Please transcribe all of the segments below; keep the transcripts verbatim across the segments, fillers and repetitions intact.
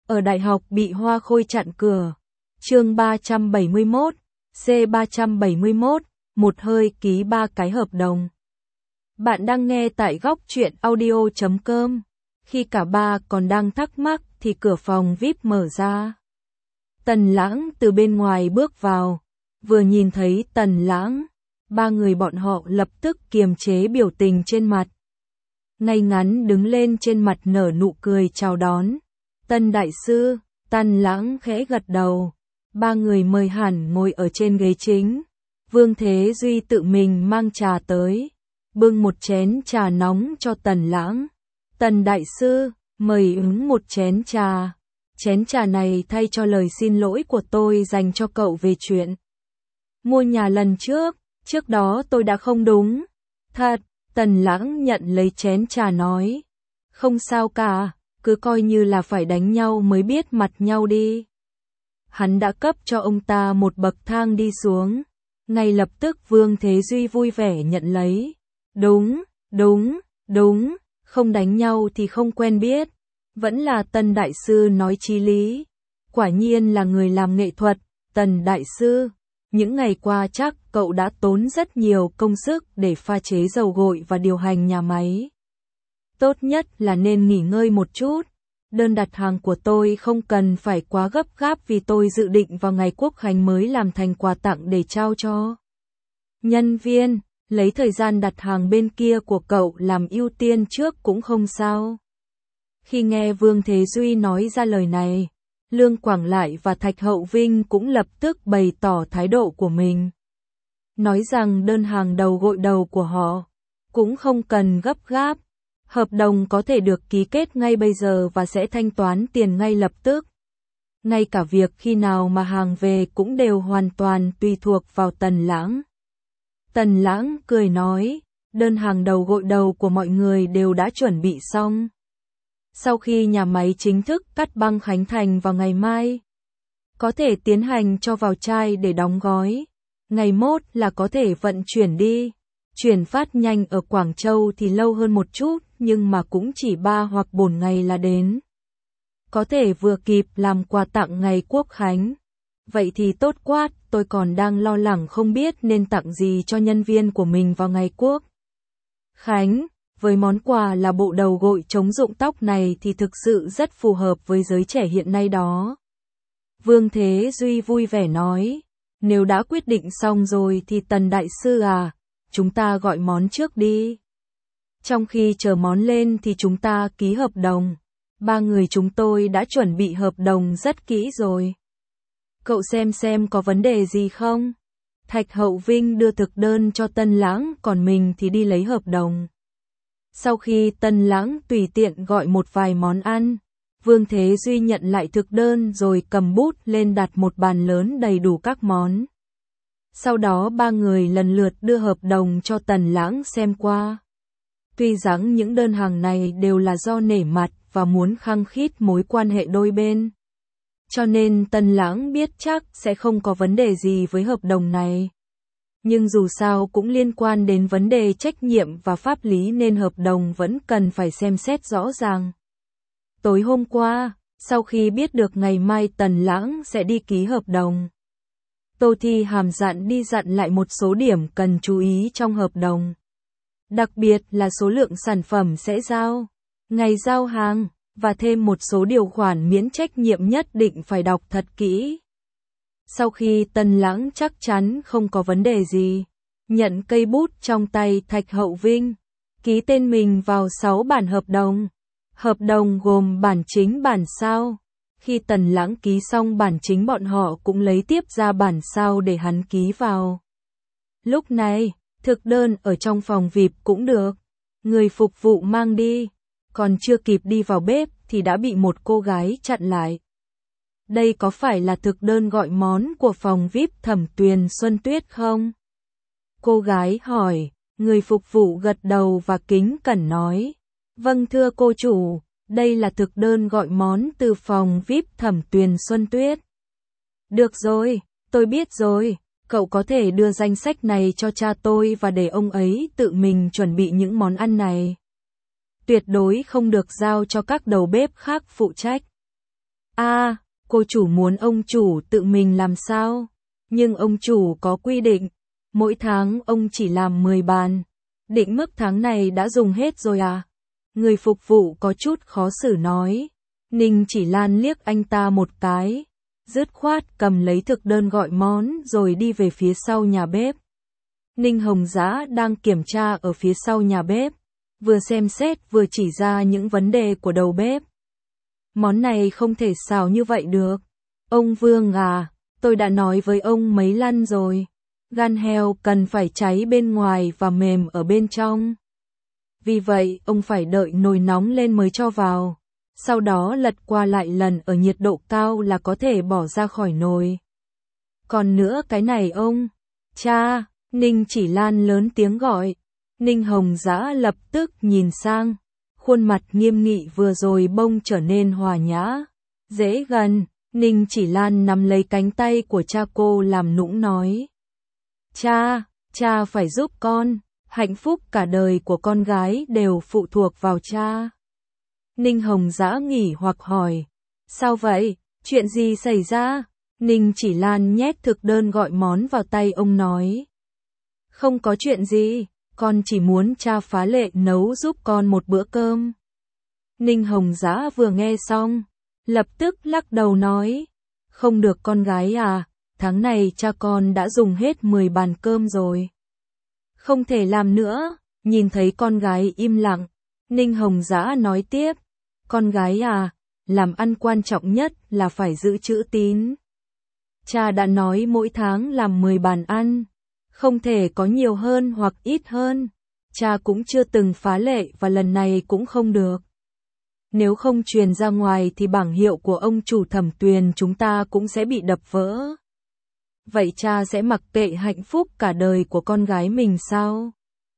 Ở đại học bị Hoa Khôi chặn cửa. Chương ba trăm bảy mươi mốt, C ba trăm bảy mươi mốt, một hơi ký ba cái hợp đồng. Bạn đang nghe tại góc truyện audio chấm com. Khi cả ba còn đang thắc mắc thì cửa phòng vi ai pi mở ra. Tần Lãng từ bên ngoài bước vào. Vừa nhìn thấy Tần Lãng, ba người bọn họ lập tức kiềm chế biểu tình trên mặt. Ngay ngắn đứng lên trên mặt nở nụ cười chào đón. Tần đại sư, Tần Lãng khẽ gật đầu. Ba người mời hẳn ngồi ở trên ghế chính. Vương Thế Duy tự mình mang trà tới, bưng một chén trà nóng cho Tần Lãng. Tần đại sư, mời uống một chén trà. Chén trà này thay cho lời xin lỗi của tôi dành cho cậu về chuyện mua nhà lần trước, trước đó tôi đã không đúng. Thật, Tần Lãng nhận lấy chén trà nói. Không sao cả, cứ coi như là phải đánh nhau mới biết mặt nhau đi. Hắn đã cấp cho ông ta một bậc thang đi xuống. Ngay lập tức Vương Thế Duy vui vẻ nhận lấy. Đúng, đúng, đúng, không đánh nhau thì không quen biết. Vẫn là Tần đại sư nói chí lý. Quả nhiên là người làm nghệ thuật. Tần đại sư, những ngày qua chắc cậu đã tốn rất nhiều công sức để pha chế dầu gội và điều hành nhà máy. Tốt nhất là nên nghỉ ngơi một chút. Đơn đặt hàng của tôi không cần phải quá gấp gáp vì tôi dự định vào ngày Quốc khánh mới làm thành quà tặng để trao cho nhân viên. Lấy thời gian đặt hàng bên kia của cậu làm ưu tiên trước cũng không sao. Khi nghe Vương Thế Duy nói ra lời này, Lương Quảng Lại và Thạch Hậu Vinh cũng lập tức bày tỏ thái độ của mình. Nói rằng đơn hàng đầu gội đầu của họ cũng không cần gấp gáp. Hợp đồng có thể được ký kết ngay bây giờ và sẽ thanh toán tiền ngay lập tức. Ngay cả việc khi nào mà hàng về cũng đều hoàn toàn tùy thuộc vào Tần Lãng. Tần Lãng cười nói, đơn hàng đầu gội đầu của mọi người đều đã chuẩn bị xong. Sau khi nhà máy chính thức cắt băng khánh thành vào ngày mai, có thể tiến hành cho vào chai để đóng gói. Ngày mốt là có thể vận chuyển đi. Chuyển phát nhanh ở Quảng Châu thì lâu hơn một chút, nhưng mà cũng chỉ ba hoặc bốn ngày là đến. Có thể vừa kịp làm quà tặng ngày Quốc khánh. Vậy thì tốt quá, tôi còn đang lo lắng không biết nên tặng gì cho nhân viên của mình vào ngày Quốc khánh. Với món quà là bộ đầu gội chống rụng tóc này thì thực sự rất phù hợp với giới trẻ hiện nay đó. Vương Thế Duy vui vẻ nói, nếu đã quyết định xong rồi thì Tần đại sư à, chúng ta gọi món trước đi. Trong khi chờ món lên thì chúng ta ký hợp đồng. Ba người chúng tôi đã chuẩn bị hợp đồng rất kỹ rồi. Cậu xem xem có vấn đề gì không? Thạch Hậu Vinh đưa thực đơn cho Tần Lãng, còn mình thì đi lấy hợp đồng. Sau khi Tần Lãng tùy tiện gọi một vài món ăn, Vương Thế Duy nhận lại thực đơn rồi cầm bút lên đặt một bàn lớn đầy đủ các món. Sau đó ba người lần lượt đưa hợp đồng cho Tần Lãng xem qua. Tuy rằng những đơn hàng này đều là do nể mặt và muốn khăng khít mối quan hệ đôi bên, cho nên Tần Lãng biết chắc sẽ không có vấn đề gì với hợp đồng này. Nhưng dù sao cũng liên quan đến vấn đề trách nhiệm và pháp lý nên hợp đồng vẫn cần phải xem xét rõ ràng. Tối hôm qua, sau khi biết được ngày mai Tần Lãng sẽ đi ký hợp đồng, Tô Thi Hàm dặn đi dặn lại một số điểm cần chú ý trong hợp đồng. Đặc biệt là số lượng sản phẩm sẽ giao, ngày giao hàng, và thêm một số điều khoản miễn trách nhiệm nhất định phải đọc thật kỹ. Sau khi Tần Lãng chắc chắn không có vấn đề gì, nhận cây bút trong tay Thạch Hậu Vinh, ký tên mình vào sáu bản hợp đồng. Hợp đồng gồm bản chính bản sao. Khi Tần Lãng ký xong bản chính bọn họ cũng lấy tiếp ra bản sao để hắn ký vào. Lúc này, thực đơn ở trong phòng vi ai pi cũng được người phục vụ mang đi, còn chưa kịp đi vào bếp thì đã bị một cô gái chặn lại. Đây có phải là thực đơn gọi món của phòng vi ai pi Thẩm Tuyền Xuân Tuyết không? Cô gái hỏi, người phục vụ gật đầu và kính cẩn nói, vâng thưa cô chủ, đây là thực đơn gọi món từ phòng vi ai pi Thẩm Tuyền Xuân Tuyết. Được rồi, tôi biết rồi, cậu có thể đưa danh sách này cho cha tôi và để ông ấy tự mình chuẩn bị những món ăn này. Tuyệt đối không được giao cho các đầu bếp khác phụ trách. À, Cô chủ muốn ông chủ tự mình làm sao? Nhưng ông chủ có quy định, mỗi tháng ông chỉ làm mười bàn. Định mức tháng này đã dùng hết rồi à? Người phục vụ có chút khó xử nói. Ninh Chỉ Lan liếc anh ta một cái, dứt khoát cầm lấy thực đơn gọi món rồi đi về phía sau nhà bếp. Ninh Hồng Dã đang kiểm tra ở phía sau nhà bếp, vừa xem xét vừa chỉ ra những vấn đề của đầu bếp. Món này không thể xào như vậy được. Ông Vương à, tôi đã nói với ông mấy lần rồi. Gan heo cần phải cháy bên ngoài và mềm ở bên trong. Vì vậy, ông phải đợi nồi nóng lên mới cho vào. Sau đó lật qua lại lần ở nhiệt độ cao là có thể bỏ ra khỏi nồi. Còn nữa cái này ông. Cha, Ninh Chỉ Lan lớn tiếng gọi. Ninh Hồng Dã lập tức nhìn sang. Khuôn mặt nghiêm nghị vừa rồi bông trở nên hòa nhã. Dễ gần, Ninh Chỉ Lan nắm lấy cánh tay của cha cô làm nũng nói. Cha, cha phải giúp con, hạnh phúc cả đời của con gái đều phụ thuộc vào cha. Ninh Hồng Dã nghỉ hoặc hỏi. Sao vậy, chuyện gì xảy ra? Ninh Chỉ Lan nhét thực đơn gọi món vào tay ông nói. Không có chuyện gì, con chỉ muốn cha phá lệ nấu giúp con một bữa cơm. Ninh Hồng Dã vừa nghe xong, lập tức lắc đầu nói. Không được con gái à, tháng này cha con đã dùng hết mười bàn cơm rồi. Không thể làm nữa, nhìn thấy con gái im lặng, Ninh Hồng Dã nói tiếp. Con gái à, làm ăn quan trọng nhất là phải giữ chữ tín. Cha đã nói mỗi tháng làm mười bàn ăn, không thể có nhiều hơn hoặc ít hơn. Cha cũng chưa từng phá lệ và lần này cũng không được. Nếu không truyền ra ngoài thì bảng hiệu của ông chủ Thẩm Tuyền chúng ta cũng sẽ bị đập vỡ. Vậy cha sẽ mặc kệ hạnh phúc cả đời của con gái mình sao?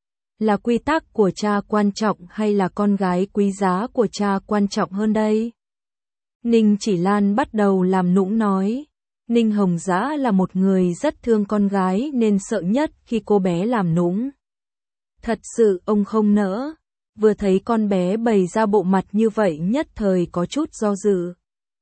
Là quy tắc của cha quan trọng hay là con gái quý giá của cha quan trọng hơn đây? Ninh Chỉ Lan bắt đầu làm nũng nói. Ninh Hồng Dã là một người rất thương con gái nên sợ nhất khi cô bé làm nũng. Thật sự ông không nỡ. Vừa thấy con bé bày ra bộ mặt như vậy nhất thời có chút do dự.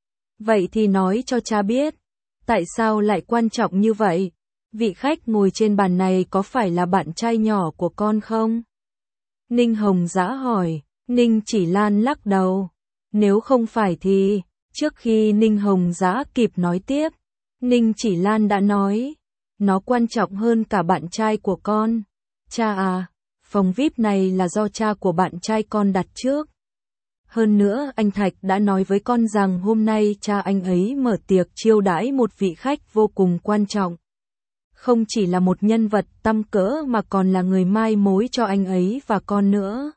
Vậy thì nói cho cha biết. Tại sao lại quan trọng như vậy? Vị khách ngồi trên bàn này có phải là bạn trai nhỏ của con không? Ninh Hồng Dã hỏi. Ninh Chỉ Lan lắc đầu. Nếu không phải thì, trước khi Ninh Hồng Dã kịp nói tiếp, Ninh Chỉ Lan đã nói. Nó quan trọng hơn cả bạn trai của con. Cha à, phòng vi ai pi này là do cha của bạn trai con đặt trước. Hơn nữa anh Thạch đã nói với con rằng hôm nay cha anh ấy mở tiệc chiêu đãi một vị khách vô cùng quan trọng. Không chỉ là một nhân vật tăm cỡ mà còn là người mai mối cho anh ấy và con nữa.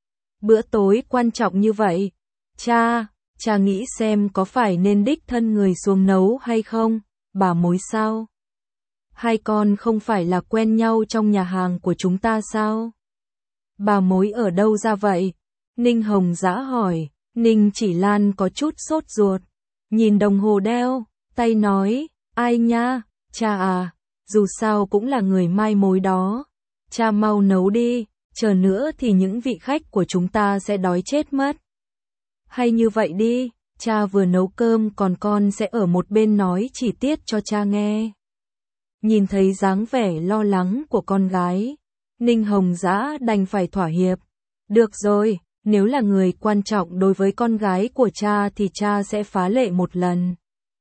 Bữa tối quan trọng như vậy. Cha, cha nghĩ xem có phải nên đích thân người xuống nấu hay không, bà mối sao? Hai con không phải là quen nhau trong nhà hàng của chúng ta sao? Bà mối ở đâu ra vậy? Ninh Hồng Dã hỏi. Ninh Chỉ Lan có chút sốt ruột. Nhìn đồng hồ đeo, tay nói. Ai nha, cha à, dù sao cũng là người mai mối đó. Cha mau nấu đi, chờ nữa thì những vị khách của chúng ta sẽ đói chết mất. Hay như vậy đi, cha vừa nấu cơm còn con sẽ ở một bên nói chi tiết cho cha nghe. Nhìn thấy dáng vẻ lo lắng của con gái, Ninh Hồng Dã đành phải thỏa hiệp. Được rồi, nếu là người quan trọng đối với con gái của cha thì cha sẽ phá lệ một lần.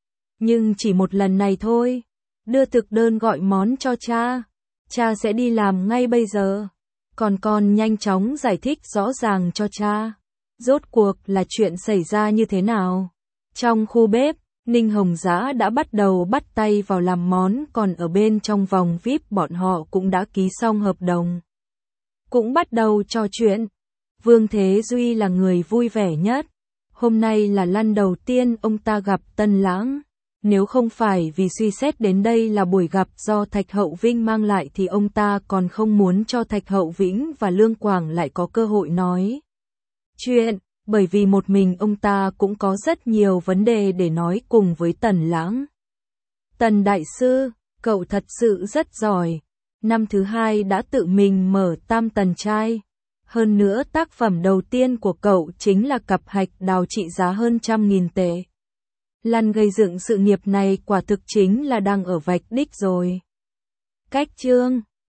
Nhưng chỉ một lần này thôi. Đưa thực đơn gọi món cho cha. Cha sẽ đi làm ngay bây giờ. Còn con nhanh chóng giải thích rõ ràng cho cha. Rốt cuộc là chuyện xảy ra như thế nào? Trong khu bếp, Ninh Hồng Dã đã bắt đầu bắt tay vào làm món, còn ở bên trong vòng vi ai pi bọn họ cũng đã ký xong hợp đồng. Cũng bắt đầu trò chuyện. Vương Thế Duy là người vui vẻ nhất. Hôm nay là lần đầu tiên ông ta gặp Tân Lãng. Nếu không phải vì suy xét đến đây là buổi gặp do Thạch Hậu Vinh mang lại thì ông ta còn không muốn cho Thạch Hậu Vĩnh và Lương Quảng lại có cơ hội nói chuyện, bởi vì một mình ông ta cũng có rất nhiều vấn đề để nói cùng với Tần Lãng. Tần Đại Sư, cậu thật sự rất giỏi. Năm thứ hai đã tự mình mở Tam Tần Trai. Hơn nữa tác phẩm đầu tiên của cậu chính là cặp hạch đào trị giá hơn trăm nghìn tệ. Lăn gây dựng sự nghiệp này quả thực chính là đang ở vạch đích rồi. Cách chương